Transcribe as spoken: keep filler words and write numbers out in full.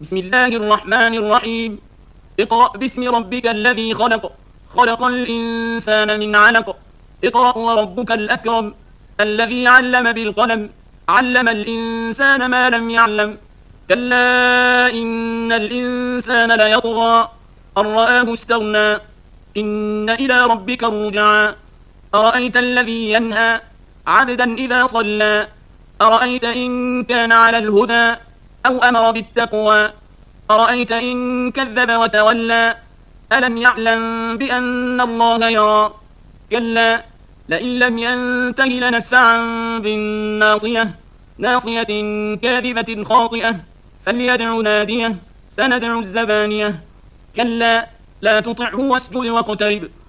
بسم الله الرحمن الرحيم. اقرأ باسم ربك الذي خلق خلق الإنسان من علق. اقرأ وربك الأكرم الذي علم بالقلم علم الإنسان ما لم يعلم. كلا إن الإنسان ليطغى أن رآه استغنى إن إلى ربك الرجعى. أرأيت الذي ينهى عبدا إذا صلى أرأيت إن كان على الهدى أو أمر بالتقوى أرأيت إن كذب وتولى ألم يعلم بأن الله يرى. كلا لئن لم ينته لنسفعا بالناصية ناصية كاذبة خاطئة فليدع ناديه سندع الزبانية. كلا لا تطعه واسجد واقترب